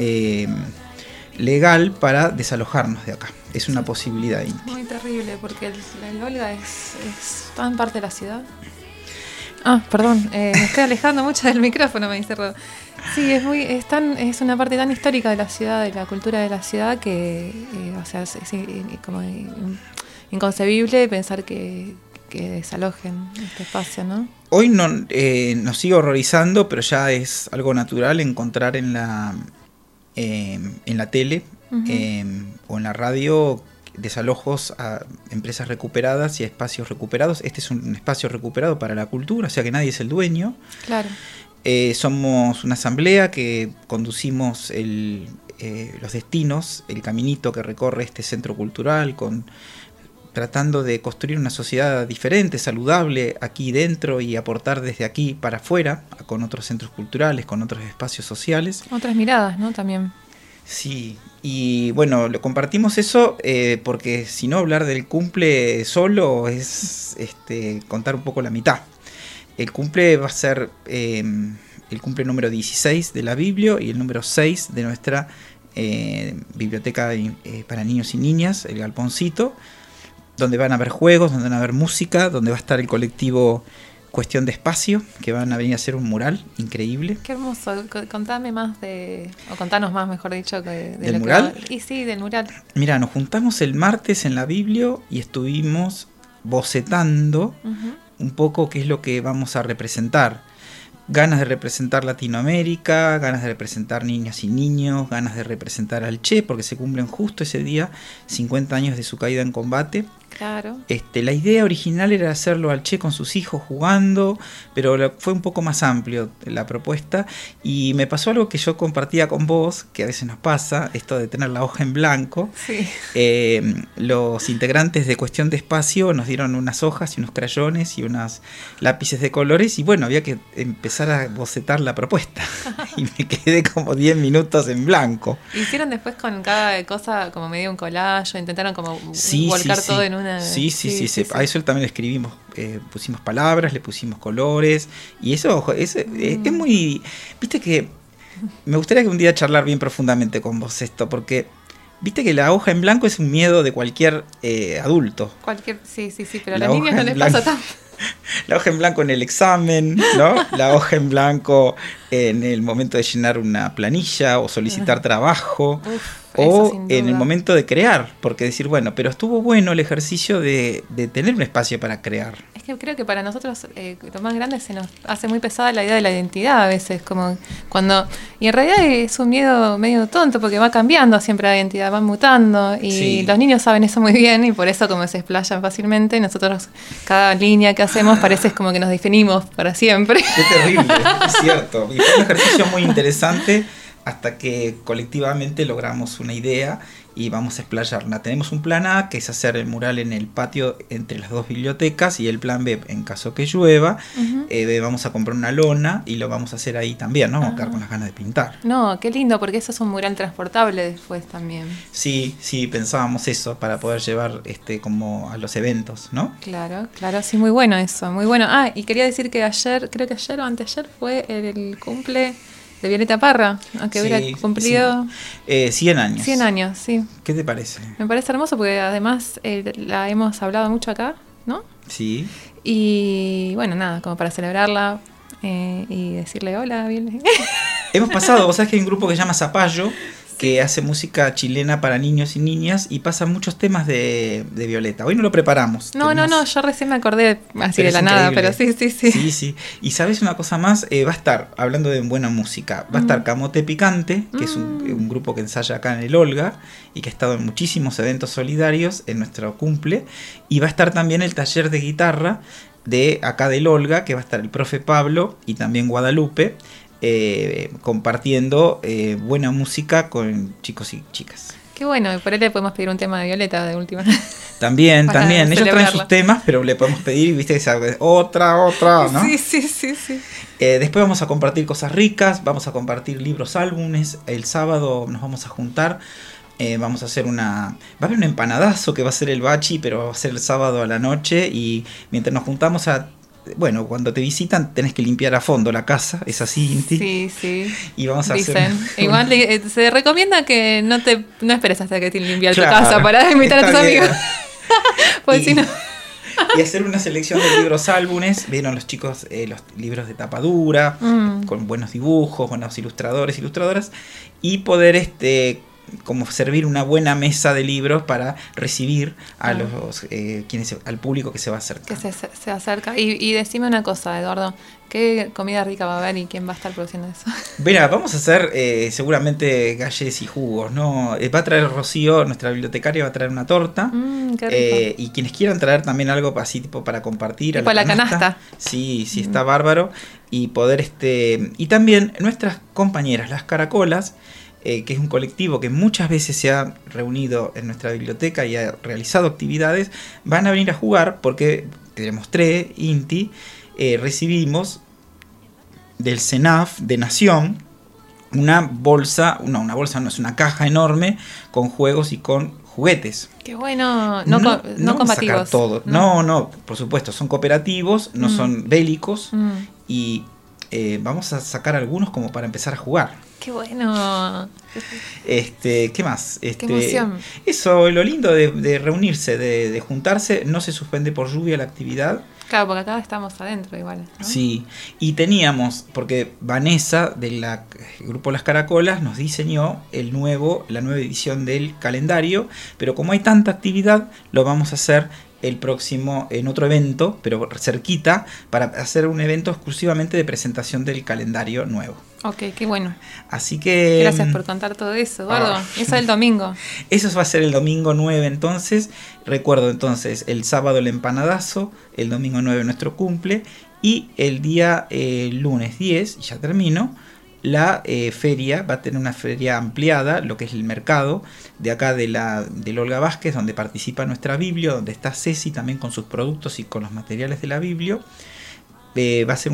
legal para desalojarnos de acá. Es una posibilidad. Muy terrible, porque el Olga está en parte de la ciudad. Perdón, me estoy alejando mucho del micrófono, me dice Rodo. Sí, es una parte tan histórica de la ciudad, de la cultura de la ciudad, que es como inconcebible pensar que desalojen este espacio, ¿no? Hoy nos sigue horrorizando, pero ya es algo natural encontrar en la tele o en la radio desalojos a empresas recuperadas y a espacios recuperados. Este es un espacio recuperado para la cultura, o sea que nadie es el dueño. Claro. Somos una asamblea que conducimos los destinos, el caminito que recorre este centro cultural, tratando de construir una sociedad diferente, saludable aquí dentro, y aportar desde aquí para afuera, con otros centros culturales, con otros espacios sociales. Otras miradas, ¿no? También. Sí, y bueno, lo compartimos eso porque si no, hablar del cumple solo es contar un poco la mitad. El cumple va a ser el cumple número 16 de la Biblio y el número 6 de nuestra biblioteca para niños y niñas, el Galponcito, donde van a haber juegos, donde van a haber música, donde va a estar el colectivo Cuestión de Espacio, que van a venir a hacer un mural increíble. Qué hermoso. Contanos más, mejor dicho, ¿del mural? Sí, del mural. Mira, nos juntamos el martes en la Biblio y estuvimos bocetando un poco qué es lo que vamos a representar. Ganas de representar Latinoamérica, ganas de representar niñas y niños, ganas de representar al Che, porque se cumplen justo ese día 50 años de su caída en combate. Claro. La idea original era hacerlo al Che con sus hijos jugando, pero fue un poco más amplio la propuesta, y me pasó algo que yo compartía con vos, que a veces nos pasa, esto de tener la hoja en blanco. Sí. Los integrantes de Cuestión de Espacio nos dieron unas hojas y unos crayones y unos lápices de colores, y bueno, había que empezar a bocetar la propuesta y me quedé como 10 minutos en blanco. Hicieron después con cada cosa como medio un collage, intentaron como volcar todo en una... Sí. A eso también le escribimos, pusimos palabras, le pusimos colores, y eso es muy... Viste que me gustaría que un día charlar bien profundamente con vos esto, porque viste que la hoja en blanco es un miedo de cualquier adulto. Sí, pero a los niños no les pasa tanto. La hoja en blanco en el examen, ¿no? La hoja en blanco en el momento de llenar una planilla o solicitar trabajo. O en el momento de crear, porque decir, bueno, pero estuvo bueno el ejercicio de tener un espacio para crear. Es que creo que para nosotros, lo más grande, se nos hace muy pesada la idea de la identidad a veces, como cuando... Y en realidad es un miedo medio tonto, porque va cambiando siempre la identidad, va mutando, y los niños saben eso muy bien, y por eso como se explayan fácilmente, nosotros cada línea que hacemos parece como que nos definimos para siempre. Qué terrible, es cierto. Y fue un ejercicio muy interesante hasta que colectivamente logramos una idea y vamos a explayarla. Tenemos un plan A, que es hacer el mural en el patio entre las dos bibliotecas, y el plan B, en caso que llueva, vamos a comprar una lona y lo vamos a hacer ahí también, ¿no? Vamos a quedar con las ganas de pintar. No, qué lindo, porque eso es un mural transportable después también. Sí, pensábamos eso para poder llevar como a los eventos, ¿no? Claro, sí, muy bueno eso, muy bueno. Ah, y quería decir que creo que ayer o anteayer fue el cumple de Violeta Parra, aunque hubiera cumplido 100 años. 100 años, sí. ¿Qué te parece? Me parece hermoso porque además la hemos hablado mucho acá, ¿no? Sí. Y bueno, nada, como para celebrarla y decirle hola, Violeta. Hemos pasado, vos sabés que hay un grupo que se llama Zapallo, que hace música chilena para niños y niñas y pasa muchos temas de Violeta. Hoy no lo preparamos. No, yo recién me acordé así de la nada, pero sí. Sí. Y sabes una cosa más, va a estar, hablando de buena música, va a estar Camote Picante, que es un grupo que ensaya acá en el Olga y que ha estado en muchísimos eventos solidarios en nuestro cumple, y va a estar también el taller de guitarra de acá del Olga, que va a estar el profe Pablo y también Guadalupe, compartiendo buena música con chicos y chicas. Qué bueno, y por ahí le podemos pedir un tema de Violeta de última. También. Ellos traen sus temas, pero le podemos pedir, viste, otra, ¿no? Sí. Después vamos a compartir cosas ricas, vamos a compartir libros, álbumes. El sábado nos vamos a juntar. Vamos a hacer va a haber un empanadazo que va a ser el bachi, pero va a ser el sábado a la noche, y mientras nos juntamos bueno, cuando te visitan tenés que limpiar a fondo la casa, es así, Inti. Sí. Y vamos a hacer igual se recomienda que no esperes hasta que te limpie tu casa para invitar a tus amigos. Pues si no. Y hacer una selección de libros, álbumes. Vieron los chicos los libros de tapa dura, con buenos dibujos, buenos ilustradores, ilustradoras, y poder como servir una buena mesa de libros para recibir a los al público que se va a acercar. Que se acerca. Y decime una cosa, Eduardo, ¿qué comida rica va a haber y quién va a estar produciendo eso? Mira, vamos a hacer seguramente galles y jugos, ¿no? Va a traer Rocío, nuestra bibliotecaria, va a traer una torta. Qué rico. Y quienes quieran traer también algo así tipo para compartir. Tipo la canasta. Sí, está bárbaro. Y poder y también nuestras compañeras, las Caracolas, que es un colectivo que muchas veces se ha reunido en nuestra biblioteca y ha realizado actividades, van a venir a jugar porque, te demostré, Inti, recibimos del CENAF de Nación una bolsa no, es una caja enorme con juegos y con juguetes. Qué bueno, no combativos. Todo. No, por supuesto, son cooperativos, no son bélicos, y vamos a sacar algunos como para empezar a jugar. ¡Qué bueno! ¿Qué más? ¡Qué emoción! Eso, lo lindo de reunirse, de juntarse, no se suspende por lluvia la actividad. Claro, porque acá estamos adentro igual, ¿no? Sí, y teníamos, porque Vanessa del grupo Las Caracolas nos diseñó la nueva edición del calendario, pero como hay tanta actividad, lo vamos a hacer el próximo en otro evento, pero cerquita, para hacer un evento exclusivamente de presentación del calendario nuevo. Ok, qué bueno. Así que... Gracias por contar todo eso, Eduardo. Eso es el domingo. Eso va a ser el domingo 9 entonces. Recuerdo entonces el sábado el empanadazo, el domingo 9 nuestro cumple, y el día lunes 10, y ya termino, la feria, va a tener una feria ampliada, lo que es el mercado de acá del Olga Vázquez, donde participa nuestra biblio, donde está Ceci también con sus productos y con los materiales de la biblio. Va a ser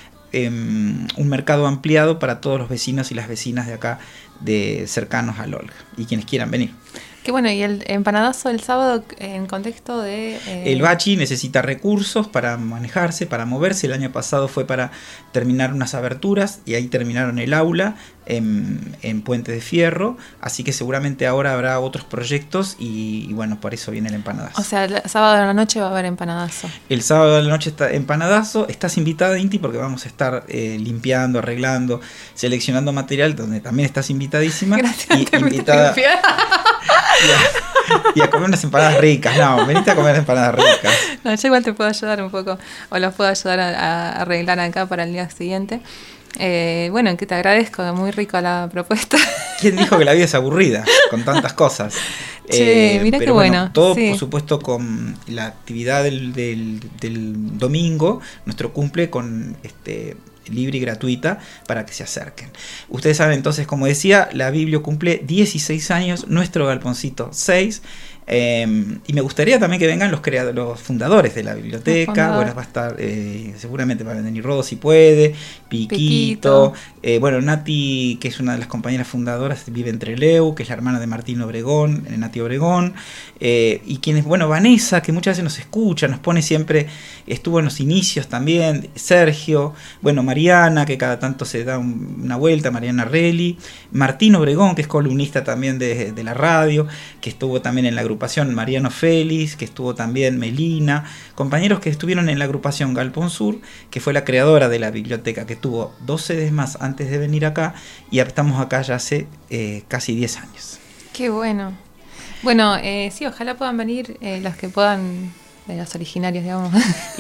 un mercado ampliado para todos los vecinos y las vecinas de acá, cercanos al Olga, y quienes quieran venir. Qué bueno, y el empanadazo del sábado en contexto de... El bachi necesita recursos para manejarse, para moverse. El año pasado fue para terminar unas aberturas y ahí terminaron el aula en Puente de Fierro. Así que seguramente ahora habrá otros proyectos y bueno, por eso viene el empanadazo. O sea, el sábado de la noche va a haber empanadazo. El sábado de la noche está empanadazo. Estás invitada, Inti, porque vamos a estar limpiando, arreglando, seleccionando material, donde también estás invitadísima. Gracias, y invitada. Y a comer unas empanadas ricas. No, venite a comer empanadas ricas. No, yo igual te puedo ayudar un poco, o los puedo ayudar a arreglar acá para el día siguiente. Bueno, que te agradezco, muy rica la propuesta. ¿Quién dijo que la vida es aburrida con tantas cosas? Che, mirá pero qué bueno. Todo, sí. por supuesto, con la actividad del domingo, nuestro cumple con libre y gratuita para que se acerquen. Ustedes saben entonces, como decía, la Biblio cumple 16 años, nuestro galponcito 6. Y me gustaría también que vengan los fundadores de la biblioteca. Bueno, va a estar, seguramente va a venir Rodo si puede, Piquito. Bueno, Nati, que es una de las compañeras fundadoras, vive en Trelew, que es la hermana de Martín Obregón, Nati Obregón. Y quienes, bueno, Vanessa, que muchas veces nos escucha, nos pone siempre, estuvo en los inicios también, Sergio, bueno, Mariana, que cada tanto se da una vuelta, Mariana Relli, Martín Obregón, que es columnista también de la radio, que estuvo también en la agrupación Mariano Félix, que estuvo también Melina, compañeros que estuvieron en la agrupación Galpón Sur, que fue la creadora de la biblioteca, que tuvo 2 sedes más antes de venir acá, y estamos acá ya hace casi 10 años. Qué bueno. Bueno, sí, ojalá puedan venir los que puedan, de los originarios, digamos.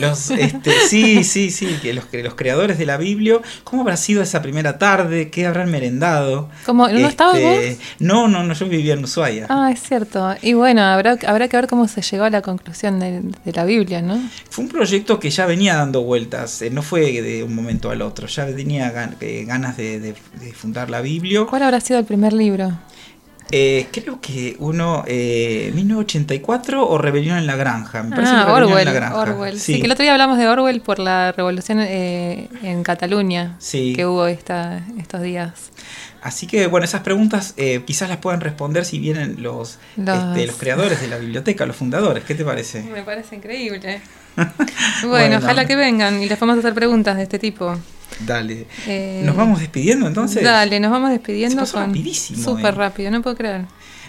Sí, que los creadores de la Biblio. ¿Cómo habrá sido esa primera tarde? ¿Qué habrán merendado? ¿No estabas vos? No, yo vivía en Ushuaia. Ah, es cierto. Y bueno, habrá que ver cómo se llegó a la conclusión de la Biblia, ¿no? Fue un proyecto que ya venía dando vueltas, no fue de un momento al otro, ya tenía ganas de fundar la Biblio. ¿Cuál habrá sido el primer libro? Creo que 1984 o Rebelión en la Granja. Me parece que Orwell, en la Granja. Orwell. Sí, que el otro día hablamos de Orwell por la revolución en Cataluña, sí, que hubo estos días. Así que, bueno, esas preguntas quizás las puedan responder si vienen los creadores de la biblioteca, los fundadores. ¿Qué te parece? Me parece increíble. Bueno, ojalá que vengan y les podamos hacer preguntas de este tipo. Dale. ¿Nos vamos despidiendo entonces? Dale, nos vamos despidiendo. Se pasó rapidísimo. Súper rápido, no puedo creer.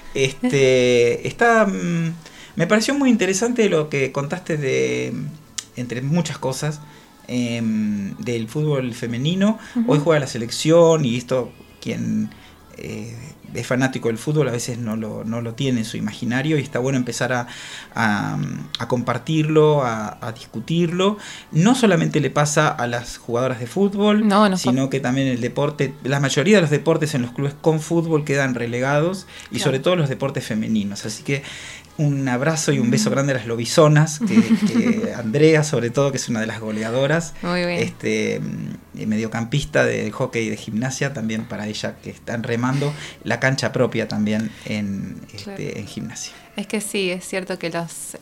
Me pareció muy interesante lo que contaste entre muchas cosas, del fútbol femenino. Uh-huh. Hoy juega la selección y esto, quien es fanático del fútbol a veces no lo tiene en su imaginario, y está bueno empezar a compartirlo, a discutirlo. No solamente le pasa a las jugadoras de fútbol, sino que también el deporte, la mayoría de los deportes en los clubes con fútbol quedan relegados, y sobre todo los deportes femeninos. Así que un abrazo y un beso grande a las lobisonas, que Andrea, sobre todo, que es una de las goleadoras. Muy bien. Mediocampista de hockey y de gimnasia, también para ella, que están remando la cancha propia también en gimnasia. Es que sí, es cierto que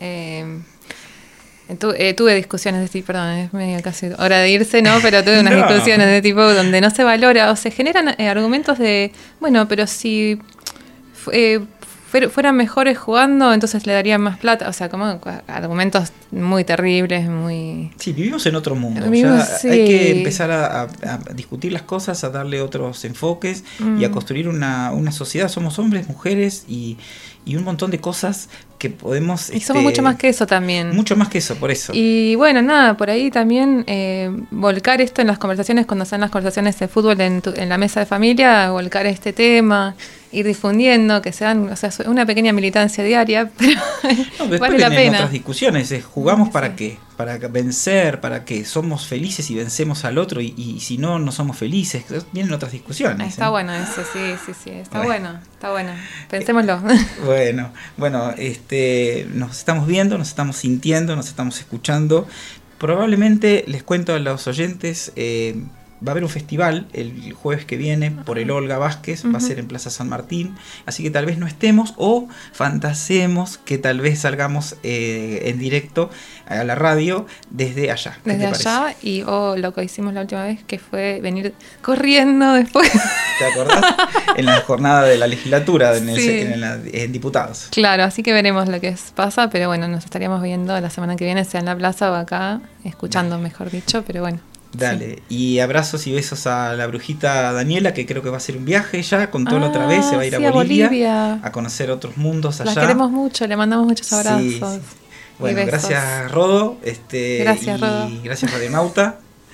tuve discusiones de este tipo, perdón, es medio casi hora de irse, ¿no? Pero tuve unas discusiones de tipo donde no se valora o se generan argumentos de, bueno, pero si fueran mejores jugando, entonces le darían más plata. O sea, como argumentos muy terribles, muy... Sí, vivimos en otro mundo. Hay que empezar a discutir las cosas, a darle otros enfoques y a construir una sociedad. Somos hombres, mujeres y un montón de cosas que podemos... Y somos mucho más que eso también. Mucho más que eso, por eso. Y bueno, nada, por ahí también volcar esto en las conversaciones, cuando sean las conversaciones de fútbol en la mesa de familia, volcar este tema, ir difundiendo, que sean, o sea, una pequeña militancia diaria, pero vale la pena. Otras discusiones, ¿jugamos para qué? Para vencer, para que somos felices y vencemos al otro, y si no somos felices. Vienen otras discusiones. Está bueno eso, sí, está bueno. Pensémoslo. Bueno, nos estamos viendo, nos estamos sintiendo, nos estamos escuchando. Probablemente, les cuento a los oyentes, va a haber un festival el jueves que viene por el Olga Vázquez, va a ser en Plaza San Martín, así que tal vez no estemos, o fantasemos que tal vez salgamos en directo a la radio desde allá. Desde allá, y lo que hicimos la última vez, que fue venir corriendo después. ¿Te acordás? En la jornada de la legislatura, en diputados. Claro, así que veremos lo que pasa, pero bueno, nos estaríamos viendo la semana que viene, sea en la plaza o acá, escuchando, mejor dicho, pero bueno. Dale, y abrazos y besos a la brujita Daniela, que creo que va a hacer un viaje ya, contó la otra vez, se va a ir a Bolivia a conocer otros mundos allá. La queremos mucho, le mandamos muchos abrazos. Sí. Bueno, gracias Rodo, gracias Rodo. Y gracias Radionauta.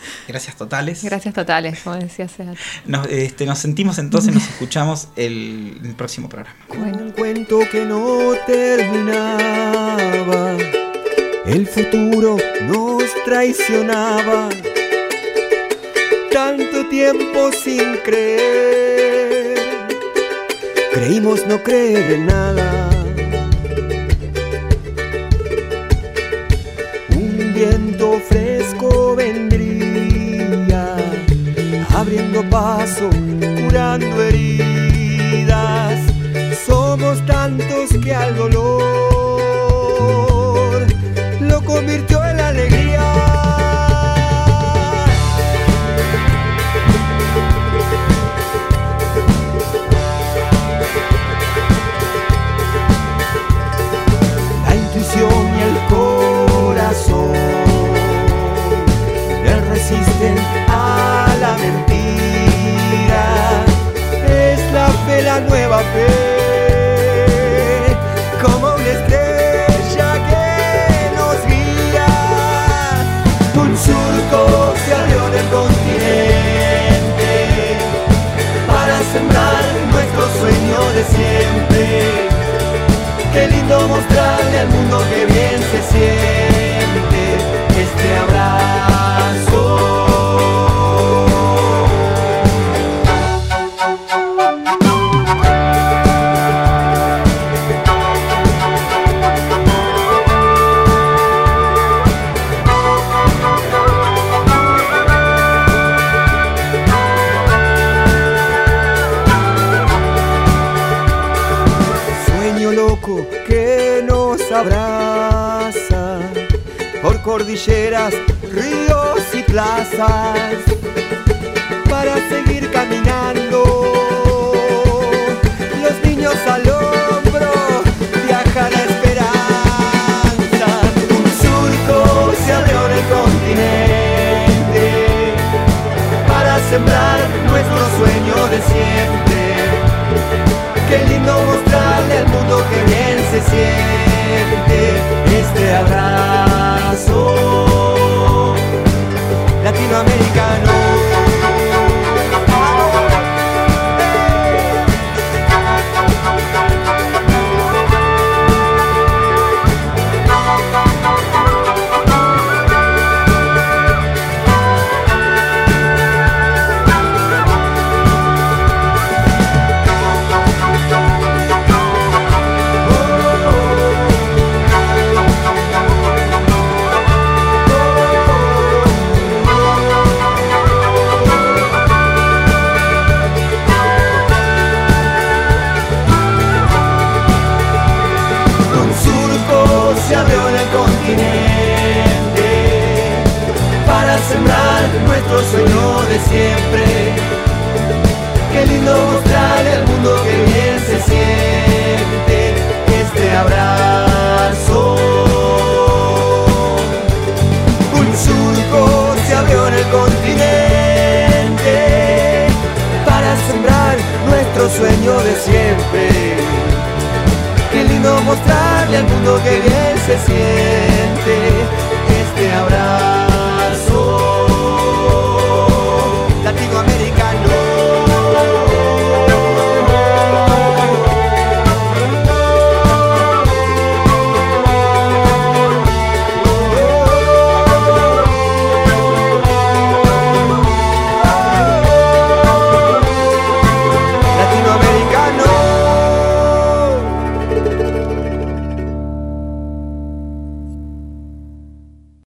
Gracias totales. Gracias totales, como decía Seat. Nos sentimos entonces, nos escuchamos el próximo programa. Un cuento que no terminaba, el futuro nos traicionaba, tanto tiempo sin creer, creímos no creer en nada. Un viento fresco vendría, abriendo paso, curando heridas. Somos tantos que al dolor lo convirtió en alegría. La intuición y el corazón le resisten a la mentira. Es la fe, la nueva fe, como una estrella que nos guía. Un surco se abrió en el continente para sembrar nuestro sueño de siempre. Qué lindo mostrarle al mundo que bien se siente este abrazo. Que nos abraza por cordilleras, ríos y plazas para seguir caminando. Los niños al hombro viaja la esperanza. Un surco se abrió en el continente para sembrar nuestro sueño de siempre. Qué lindo mostrarle al mundo que bien se siente este abrazo latinoamericano. Se abrió en el continente para sembrar nuestro sueño de siempre. Qué lindo mostrarle al mundo que bien se siente este abrazo. Un surco se abrió en el continente para sembrar nuestro sueño de siempre. Qué lindo mostrarle al mundo que bien se siente este abrazo.